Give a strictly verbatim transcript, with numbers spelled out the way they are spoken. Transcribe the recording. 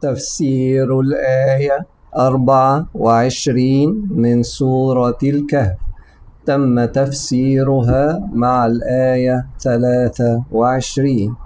تفسير الآية أربعة وعشرين من سورة الكهف، تم تفسيرها مع الآية ثلاثة وعشرين.